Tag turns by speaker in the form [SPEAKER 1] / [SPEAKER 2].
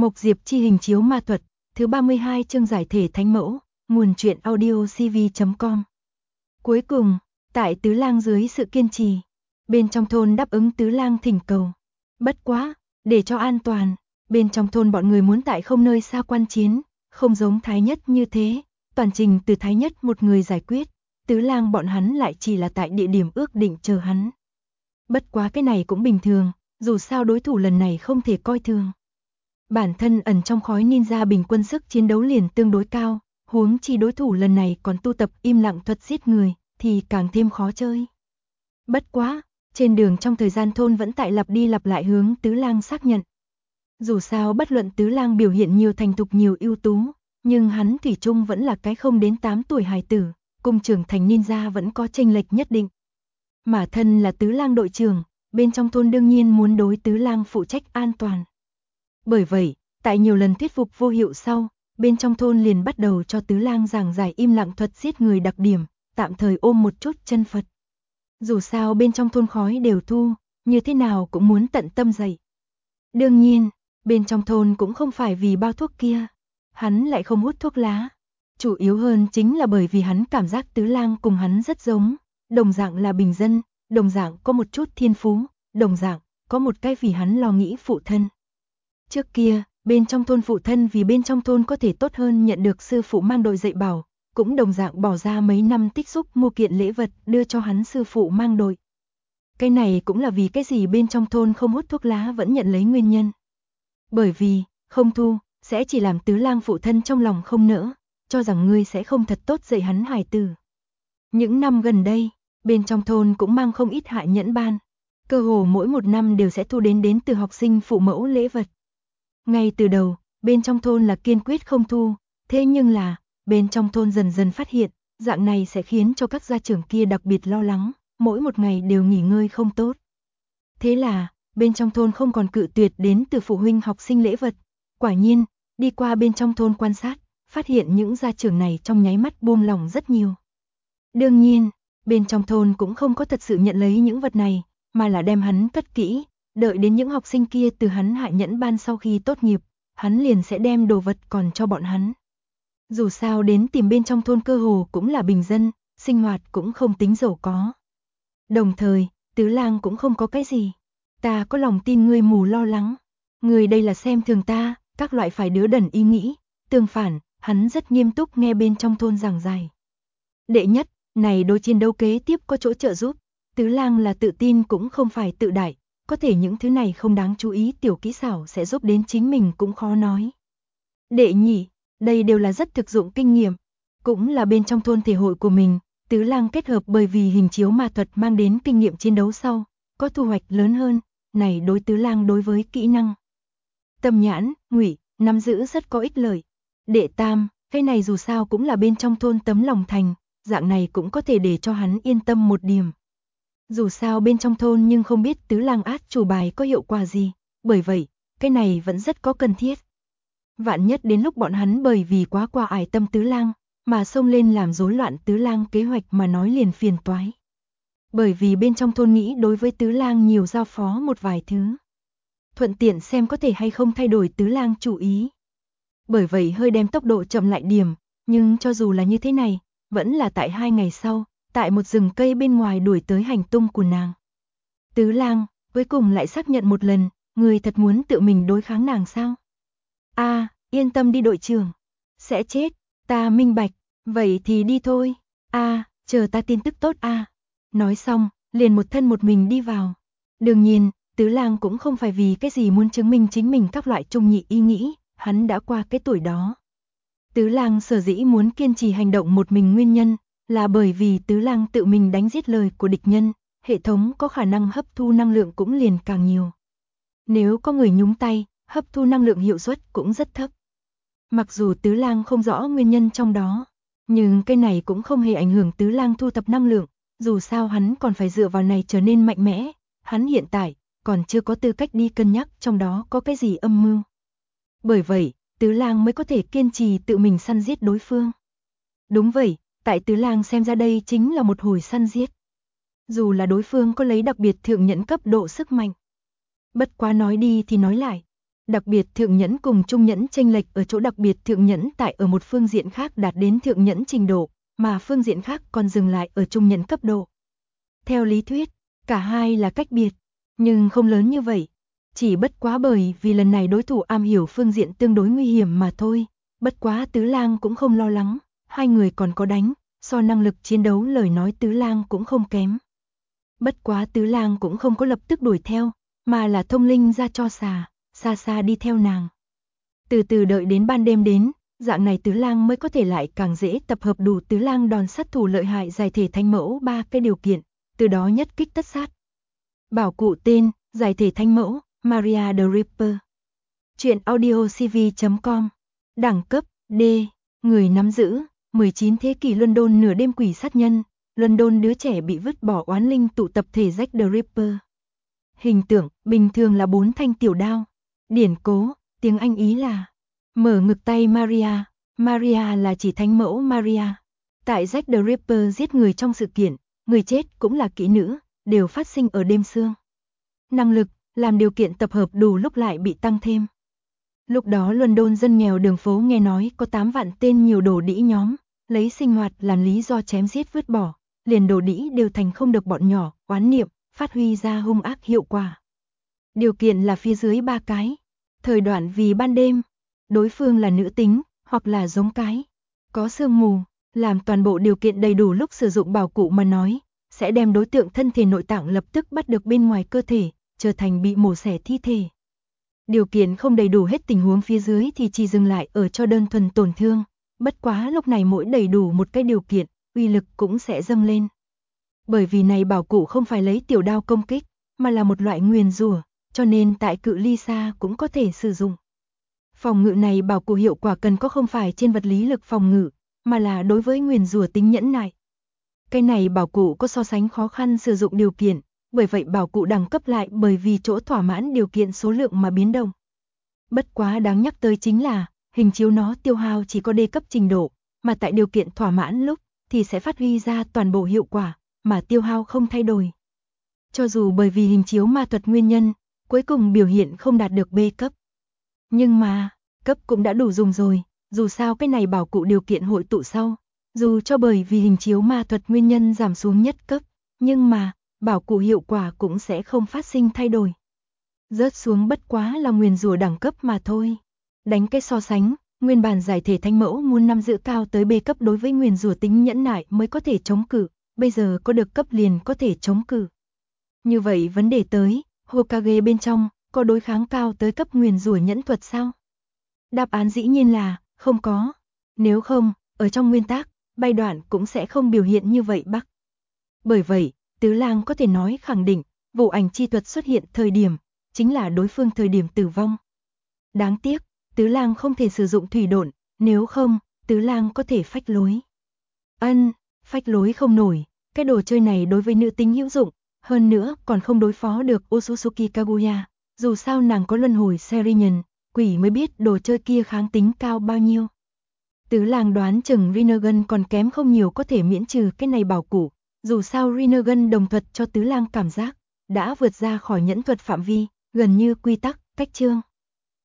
[SPEAKER 1] Mộc Diệp chi hình chiếu ma thuật, thứ 32 chương giải thể thánh mẫu, nguồn truyện audio cv.com. Cuối cùng, tại Tứ Lang dưới sự kiên trì, bên trong thôn đáp ứng Tứ Lang thỉnh cầu. Bất quá, để cho an toàn, bên trong thôn bọn người muốn tại không nơi xa quan chiến, không giống Thái Nhất như thế, toàn trình từ Thái Nhất một người giải quyết, Tứ Lang bọn hắn lại chỉ là tại địa điểm ước định chờ hắn. Bất quá cái này cũng bình thường, dù sao đối thủ lần này không thể coi thường. Bản thân ẩn trong khói ninja bình quân sức chiến đấu liền tương đối cao, huống chi đối thủ lần này còn tu tập im lặng thuật giết người, thì càng thêm khó chơi. Bất quá, trên đường trong thời gian thôn vẫn tại lặp đi lặp lại hướng Tứ Lang xác nhận. Dù sao bất luận Tứ Lang biểu hiện nhiều thành thục nhiều ưu tú, nhưng hắn thủy chung vẫn là cái không đến 8 tuổi hài tử, cùng trưởng thành ninja vẫn có chênh lệch nhất định. Mà thân là Tứ Lang đội trưởng, bên trong thôn đương nhiên muốn đối Tứ Lang phụ trách an toàn. Bởi vậy, tại nhiều lần thuyết phục vô hiệu sau, bên trong thôn liền bắt đầu cho Tứ Lang giảng giải im lặng thuật giết người đặc điểm, tạm thời ôm một chút chân Phật. Dù sao bên trong thôn khói đều thu, như thế nào cũng muốn tận tâm dạy. Đương nhiên, bên trong thôn cũng không phải vì bao thuốc kia, hắn lại không hút thuốc lá. Chủ yếu hơn chính là bởi vì hắn cảm giác Tứ Lang cùng hắn rất giống, đồng dạng là bình dân, đồng dạng có một chút thiên phú, đồng dạng có một cái vì hắn lo nghĩ phụ thân. Trước kia, bên trong thôn phụ thân vì bên trong thôn có thể tốt hơn nhận được sư phụ mang đội dạy bảo, cũng đồng dạng bỏ ra mấy năm tích xúc mua kiện lễ vật đưa cho hắn sư phụ mang đội. Cái này cũng là vì cái gì bên trong thôn không hút thuốc lá vẫn nhận lấy nguyên nhân. Bởi vì, không thu, sẽ chỉ làm Tứ Lang phụ thân trong lòng không nỡ, cho rằng ngươi sẽ không thật tốt dạy hắn hài tử. Những năm gần đây, bên trong thôn cũng mang không ít hạ nhẫn ban, cơ hồ mỗi một năm đều sẽ thu đến từ học sinh phụ mẫu lễ vật. Ngay từ đầu, bên trong thôn là kiên quyết không thu, thế nhưng là, bên trong thôn dần dần phát hiện, dạng này sẽ khiến cho các gia trưởng kia đặc biệt lo lắng, mỗi một ngày đều nghỉ ngơi không tốt. Thế là, bên trong thôn không còn cự tuyệt đến từ phụ huynh học sinh lễ vật. Quả nhiên, đi qua bên trong thôn quan sát, phát hiện những gia trưởng này trong nháy mắt buông lòng rất nhiều. Đương nhiên, bên trong thôn cũng không có thật sự nhận lấy những vật này, mà là đem hắn cất kỹ, đợi đến những học sinh kia từ hắn hạ nhẫn ban sau khi tốt nghiệp, hắn liền sẽ đem đồ vật còn cho bọn hắn. Dù sao đến tìm bên trong thôn cơ hồ cũng là bình dân, sinh hoạt cũng không tính giàu có. Đồng thời, Tứ Lang cũng không có cái gì. Ta có lòng tin ngươi mù lo lắng. Ngươi đây là xem thường ta, các loại phải đứa đần ý nghĩ. Tương phản, hắn rất nghiêm túc nghe bên trong thôn giảng giải. Đệ nhất, này đối chiến đấu kế tiếp có chỗ trợ giúp. Tứ Lang là tự tin cũng không phải tự đại. Có thể những thứ này không đáng chú ý tiểu kỹ xảo sẽ giúp đến chính mình cũng khó nói. Đệ nhị, đây đều là rất thực dụng kinh nghiệm. Cũng là bên trong thôn thể hội của mình. Tứ Lang kết hợp bởi vì hình chiếu ma thuật mang đến kinh nghiệm chiến đấu sau, có thu hoạch lớn hơn, này đối Tứ Lang đối với kỹ năng tâm nhãn, ngụy, nắm giữ rất có ích lợi. Đệ tam, cái này dù sao cũng là bên trong thôn tấm lòng thành, dạng này cũng có thể để cho hắn yên tâm một điểm. Dù sao bên trong thôn nhưng không biết Tứ Lang át chủ bài có hiệu quả gì, bởi vậy, cái này vẫn rất có cần thiết. Vạn nhất đến lúc bọn hắn bởi vì quá qua ải tâm Tứ Lang, mà xông lên làm rối loạn Tứ Lang kế hoạch mà nói liền phiền toái. Bởi vì bên trong thôn nghĩ đối với Tứ Lang nhiều giao phó một vài thứ. Thuận tiện xem có thể hay không thay đổi Tứ Lang chủ ý. Bởi vậy hơi đem tốc độ chậm lại điểm, nhưng cho dù là như thế này, vẫn là tại 2 ngày sau, tại một rừng cây bên ngoài đuổi tới hành tung của nàng. Tứ Lang, cuối cùng lại xác nhận một lần, người thật muốn tự mình đối kháng nàng sao? Yên tâm đi đội trưởng. Sẽ chết, ta minh bạch, vậy thì đi thôi. Chờ ta tin tức tốt Nói xong, liền một thân một mình đi vào. Đương nhiên, Tứ Lang cũng không phải vì cái gì muốn chứng minh chính mình các loại trung nhị ý nghĩ, hắn đã qua cái tuổi đó. Tứ Lang sở dĩ muốn kiên trì hành động một mình nguyên nhân, là bởi vì Tứ Lang tự mình đánh giết lời của địch nhân, hệ thống có khả năng hấp thu năng lượng cũng liền càng nhiều. Nếu có người nhúng tay, hấp thu năng lượng hiệu suất cũng rất thấp. Mặc dù Tứ Lang không rõ nguyên nhân trong đó, nhưng cái này cũng không hề ảnh hưởng Tứ Lang thu thập năng lượng, dù sao hắn còn phải dựa vào này trở nên mạnh mẽ, hắn hiện tại còn chưa có tư cách đi cân nhắc trong đó có cái gì âm mưu. Bởi vậy, Tứ Lang mới có thể kiên trì tự mình săn giết đối phương. Đúng vậy, tại Tứ Lang xem ra đây chính là một hồi săn giết. Dù là đối phương có lấy đặc biệt thượng nhẫn cấp độ sức mạnh. Bất quá nói đi thì nói lại, Đặc biệt thượng nhẫn cùng trung nhẫn chênh lệch ở chỗ đặc biệt thượng nhẫn tại ở một phương diện khác đạt đến thượng nhẫn trình độ, mà phương diện khác còn dừng lại ở trung nhẫn cấp độ. Theo lý thuyết, cả hai là cách biệt, nhưng không lớn như vậy. Chỉ bất quá bởi vì lần này đối thủ am hiểu phương diện tương đối nguy hiểm mà thôi. Bất quá Tứ Lang cũng không lo lắng, hai người còn có đánh, so năng lực chiến đấu lời nói Tứ Lang cũng không kém. Bất quá Tứ Lang cũng không có lập tức đuổi theo, mà là thông linh ra cho xa xa đi theo nàng. Từ từ đợi đến ban đêm đến, dạng này Tứ Lang mới có thể lại càng dễ tập hợp đủ Tứ Lang đòn sát thủ lợi hại giải thể thánh mẫu 3 cái điều kiện, từ đó nhất kích tất sát. Bảo cụ tên, giải thể thánh mẫu, Maria the Ripper. Chuyện audio cv.com. Đẳng cấp, D. Người nắm giữ, 19 thế kỷ London nửa đêm quỷ sát nhân. London đứa trẻ bị vứt bỏ oán linh tụ tập thể Jack the Ripper. Hình tượng, bình thường là 4 thanh tiểu đao. Điển cố, tiếng Anh ý là mở ngực tay Maria. Maria là chỉ thánh mẫu Maria. Tại Jack the Ripper giết người trong sự kiện, người chết cũng là kỹ nữ, đều phát sinh ở đêm sương. Năng lực, làm điều kiện tập hợp đủ lúc lại bị tăng thêm. Lúc đó London dân nghèo đường phố nghe nói có 8 vạn tên nhiều đồ đĩ nhóm, lấy sinh hoạt làm lý do chém giết vứt bỏ, liền đồ đĩ đều thành không được bọn nhỏ, oán niệm, phát huy ra hung ác hiệu quả. Điều kiện là phía dưới 3 cái. Thời đoạn vì ban đêm, đối phương là nữ tính, hoặc là giống cái, có sương mù, làm toàn bộ điều kiện đầy đủ lúc sử dụng bảo cụ mà nói, sẽ đem đối tượng thân thể nội tạng lập tức bắt được bên ngoài cơ thể, trở thành bị mổ xẻ thi thể. Điều kiện không đầy đủ hết tình huống phía dưới thì chỉ dừng lại ở cho đơn thuần tổn thương, bất quá lúc này mỗi đầy đủ một cái điều kiện, uy lực cũng sẽ dâng lên. Bởi vì này bảo cụ không phải lấy tiểu đao công kích, mà là một loại nguyền rủa, cho nên tại cự ly xa cũng có thể sử dụng. Phòng ngự này bảo cụ hiệu quả cần có không phải trên vật lý lực phòng ngự, mà là đối với nguyền rủa tính nhẫn nại. Cái này bảo cụ có so sánh khó khăn sử dụng điều kiện, bởi vậy bảo cụ đẳng cấp lại bởi vì chỗ thỏa mãn điều kiện số lượng mà biến động. Bất quá đáng nhắc tới chính là, hình chiếu nó tiêu hao chỉ có D cấp trình độ, mà tại điều kiện thỏa mãn lúc thì sẽ phát huy ra toàn bộ hiệu quả, mà tiêu hao không thay đổi. Cho dù bởi vì hình chiếu ma thuật nguyên nhân, cuối cùng biểu hiện không đạt được B cấp. Nhưng mà, cấp cũng đã đủ dùng rồi, dù sao cái này bảo cụ điều kiện hội tụ sau, dù cho bởi vì hình chiếu ma thuật nguyên nhân giảm xuống nhất cấp, nhưng mà, bảo cụ hiệu quả cũng sẽ không phát sinh thay đổi. Rớt xuống bất quá là nguyền rủa đẳng cấp mà thôi. Đánh cái so sánh, nguyên bản giải thể thánh mẫu muốn nắm giữ cao tới B cấp đối với nguyền rủa tính nhẫn nại mới có thể chống cự, bây giờ có được cấp liền có thể chống cự. Như vậy vấn đề tới, Hokage bên trong, có đối kháng cao tới cấp nguyền rủa nhẫn thuật sao? Đáp án dĩ nhiên là, không có. Nếu không, ở trong nguyên tắc, bay đoạn cũng sẽ không biểu hiện như vậy bắc. Bởi vậy, Tứ Lang có thể nói khẳng định, vô ảnh chi thuật xuất hiện thời điểm, chính là đối phương thời điểm tử vong. Đáng tiếc, Tứ Lang không thể sử dụng thủy độn, nếu không, Tứ Lang có thể phách lối. Phách lối không nổi, cái đồ chơi này đối với nữ tính hữu dụng, hơn nữa còn không đối phó được Otsutsuki Kaguya, dù sao nàng có luân hồi Serinhân, quỷ mới biết đồ chơi kia kháng tính cao bao nhiêu. Tứ Lang đoán chừng Rinnegan còn kém không nhiều có thể miễn trừ cái này bảo cụ, dù sao Rinnegan đồng thuật cho Tứ Lang cảm giác đã vượt ra khỏi nhẫn thuật phạm vi, gần như quy tắc, cách chương.